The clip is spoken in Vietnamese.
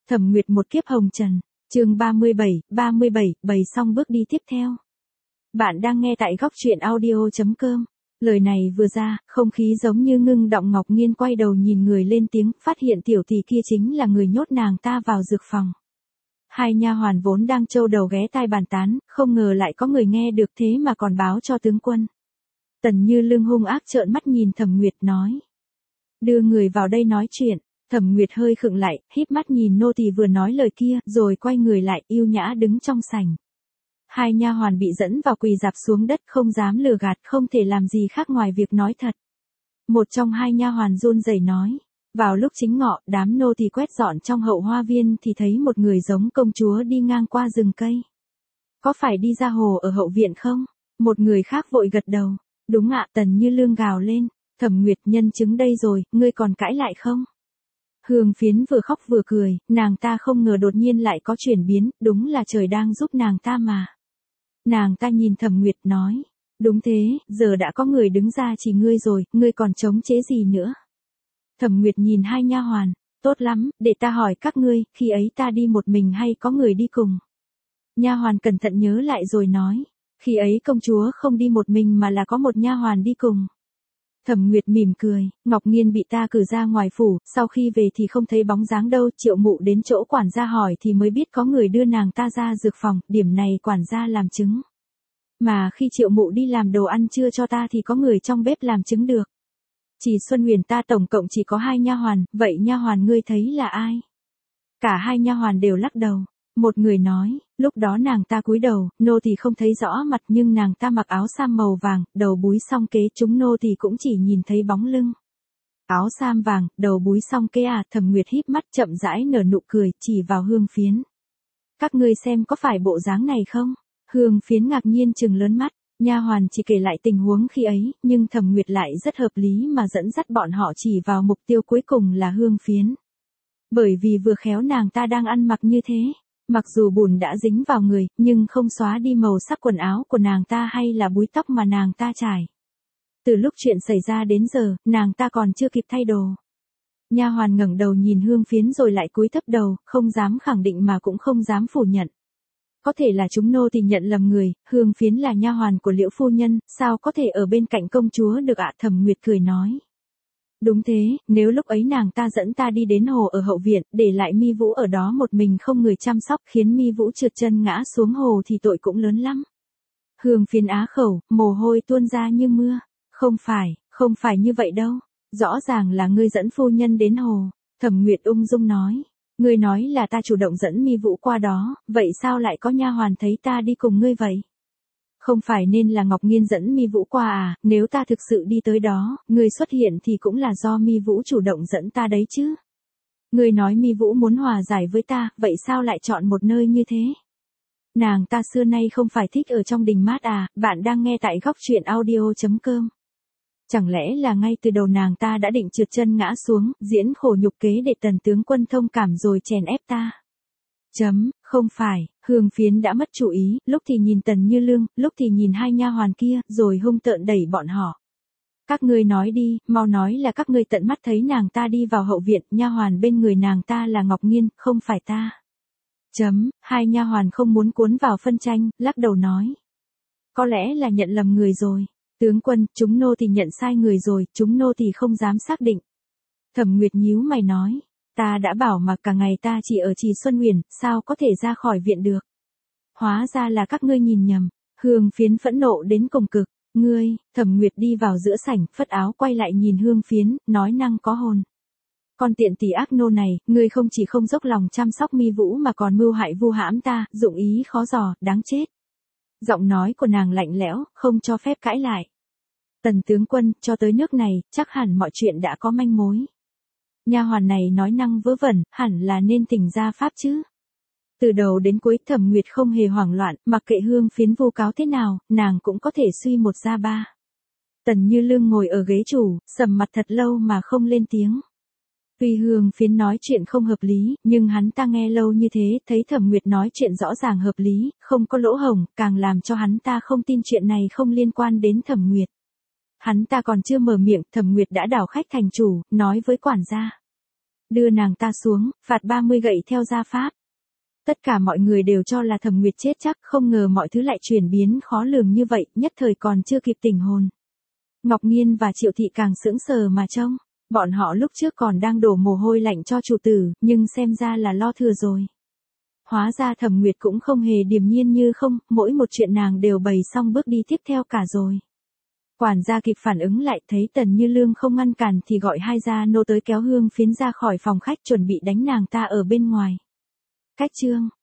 Thẩm Nguyệt một kiếp hồng trần, chương 37, bày xong bước đi tiếp theo. Bạn đang nghe tại góc truyện audio.com. Lời này vừa ra, không khí giống như ngưng động. Ngọc Nghiên quay đầu nhìn người lên tiếng, phát hiện tiểu tỷ kia chính là người nhốt nàng ta vào dược phòng. Hai nha hoàn vốn đang trâu đầu ghé tai bàn tán, không ngờ lại có người nghe được thế mà còn báo cho tướng quân. Tần Như Lương hung ác trợn mắt nhìn Thẩm Nguyệt nói: đưa người vào đây nói chuyện. Thẩm Nguyệt hơi khựng lại, híp mắt nhìn nô tỳ vừa nói lời kia, rồi quay người lại, yêu nhã đứng trong sảnh. Hai nha hoàn bị dẫn vào quỳ rạp xuống đất, không dám lừa gạt, không thể làm gì khác ngoài việc nói thật. Một trong hai nha hoàn run rẩy nói: vào lúc chính ngọ, đám nô tỳ quét dọn trong hậu hoa viên thì thấy một người giống công chúa đi ngang qua rừng cây. Có phải đi ra hồ ở hậu viện không? Một người khác vội gật đầu: đúng ạ. Tần Như Lương gào lên: Thẩm Nguyệt, nhân chứng đây rồi, ngươi còn cãi lại không? Hương Phiến vừa khóc vừa cười, nàng ta không ngờ đột nhiên lại có chuyển biến, đúng là trời đang giúp nàng ta mà. Nàng ta nhìn Thẩm Nguyệt nói: đúng thế, giờ đã có người đứng ra chỉ ngươi rồi, ngươi còn chống chế gì nữa? Thẩm Nguyệt nhìn hai nha hoàn: tốt lắm, để ta hỏi các ngươi, khi ấy ta đi một mình hay có người đi cùng? Nha hoàn cẩn thận nhớ lại rồi nói: khi ấy công chúa không đi một mình mà là có một nha hoàn đi cùng. Thẩm Nguyệt mỉm cười: Ngọc Nghiên bị ta cử ra ngoài phủ, sau khi về thì không thấy bóng dáng đâu, Triệu Mụ đến chỗ quản gia hỏi thì mới biết có người đưa nàng ta ra dược phòng, điểm này quản gia làm chứng. Mà khi Triệu Mụ đi làm đồ ăn trưa cho ta thì có người trong bếp làm chứng được. Chỉ Xuân Huyền ta tổng cộng chỉ có 2 nha hoàn, vậy nha hoàn ngươi thấy là ai? Cả hai nha hoàn đều lắc đầu. Một người nói: lúc đó nàng ta cúi đầu, nô tỳ không thấy rõ mặt, nhưng nàng ta mặc áo sam màu vàng, đầu búi song kế, chúng nô tỳ cũng chỉ nhìn thấy bóng lưng. Áo sam vàng, đầu búi song kế à? Thẩm Nguyệt híp mắt chậm rãi nở nụ cười, chỉ vào Hương Phiến. Các ngươi xem có phải bộ dáng này không? Hương Phiến ngạc nhiên trừng lớn mắt. Nha hoàn chỉ kể lại tình huống khi ấy, nhưng Thẩm Nguyệt lại rất hợp lý mà dẫn dắt bọn họ chỉ vào mục tiêu cuối cùng là Hương Phiến. Bởi vì vừa khéo nàng ta đang ăn mặc như thế. Mặc dù bùn đã dính vào người, nhưng không xóa đi màu sắc quần áo của nàng ta hay là búi tóc mà nàng ta trải. Từ lúc chuyện xảy ra đến giờ, nàng ta còn chưa kịp thay đồ. Nha hoàn ngẩng đầu nhìn Hương Phiến rồi lại cúi thấp đầu, không dám khẳng định mà cũng không dám phủ nhận. Có thể là chúng nô tỳ nhận lầm người, Hương Phiến là nha hoàn của Liễu phu nhân, sao có thể ở bên cạnh công chúa được ạ? Thẩm Nguyệt cười nói: đúng thế, nếu lúc ấy nàng ta dẫn ta đi đến hồ ở hậu viện, để lại Mi Vũ ở đó một mình không người chăm sóc, khiến Mi Vũ trượt chân ngã xuống hồ thì tội cũng lớn lắm. Hương Phiến á khẩu, mồ hôi tuôn ra như mưa. Không phải như vậy đâu. Rõ ràng là ngươi dẫn phu nhân đến hồ. Thẩm Nguyệt ung dung nói: ngươi nói là ta chủ động dẫn Mi Vũ qua đó, vậy sao lại có nha hoàn thấy ta đi cùng ngươi vậy? Không phải nên là Ngọc Nghiên dẫn Mi Vũ qua à? Nếu ta thực sự đi tới đó, ngươi xuất hiện thì cũng là do Mi Vũ chủ động dẫn ta đấy chứ. Ngươi nói Mi Vũ muốn hòa giải với ta, vậy sao lại chọn một nơi như thế? Nàng ta xưa nay không phải thích ở trong đình mát à? Bạn đang nghe tại góc truyện audio.com. Chẳng lẽ là ngay từ đầu nàng ta đã định trượt chân ngã xuống, diễn khổ nhục kế để Tần tướng quân thông cảm rồi chèn ép ta? Không phải. Hương Phiến đã mất chủ ý, lúc thì nhìn Tần Như Lương, lúc thì nhìn hai nha hoàn kia, rồi hung tợn đẩy bọn họ. Các ngươi nói đi, mau nói là các ngươi tận mắt thấy nàng ta đi vào hậu viện, nha hoàn bên người nàng ta là Ngọc Nghiên, không phải ta. Hai nha hoàn không muốn cuốn vào phân tranh, lắc đầu nói: có lẽ là nhận lầm người rồi. Tướng quân, chúng nô tỳ nhận sai người rồi, chúng nô tỳ không dám xác định. Thẩm Nguyệt nhíu mày nói: ta đã bảo mà cả ngày ta chỉ ở Trì Xuân Huyền, sao có thể ra khỏi viện được? Hóa ra là các ngươi nhìn nhầm. Hương Phiến phẫn nộ đến cùng cực. Ngươi? Thẩm Nguyệt đi vào giữa sảnh, phất áo quay lại nhìn Hương Phiến, nói năng có hồn: con tiện tỷ ác nô này, ngươi không chỉ không dốc lòng chăm sóc Mi Vũ mà còn mưu hại vu hãm ta, dụng ý khó dò, đáng chết. Giọng nói của nàng lạnh lẽo, không cho phép cãi lại. Tần tướng quân, cho tới nước này, chắc hẳn mọi chuyện đã có manh mối. Nha hoàn này nói năng vớ vẩn, hẳn là nên thỉnh ra pháp chứ. Từ đầu đến cuối Thẩm Nguyệt không hề hoảng loạn, mặc kệ Hương Phiến vu cáo thế nào, nàng cũng có thể suy một ra ba. Tần Như Lương ngồi ở ghế chủ, sầm mặt thật lâu mà không lên tiếng. Tuy Hương Phiến nói chuyện không hợp lý, nhưng hắn ta nghe lâu như thế, thấy Thẩm Nguyệt nói chuyện rõ ràng hợp lý, không có lỗ hổng, càng làm cho hắn ta không tin chuyện này không liên quan đến Thẩm Nguyệt. Hắn ta còn chưa mở miệng, Thẩm Nguyệt đã đảo khách thành chủ, nói với quản gia: đưa nàng ta xuống, phạt 30 gậy theo gia pháp. Tất cả mọi người đều cho là Thẩm Nguyệt chết chắc, không ngờ mọi thứ lại chuyển biến khó lường như vậy, nhất thời còn chưa kịp tỉnh hồn. Ngọc Nghiên và Triệu Thị càng sững sờ mà trông, bọn họ lúc trước còn đang đổ mồ hôi lạnh cho chủ tử, nhưng xem ra là lo thừa rồi. Hóa ra Thẩm Nguyệt cũng không hề điềm nhiên như không, mỗi một chuyện nàng đều bày xong bước đi tiếp theo cả rồi. Quản gia kịp phản ứng lại, thấy Tần Như Lương không ngăn cản thì gọi hai gia nô tới kéo Hương Phiến ra khỏi phòng khách chuẩn bị đánh nàng ta ở bên ngoài. Cách chương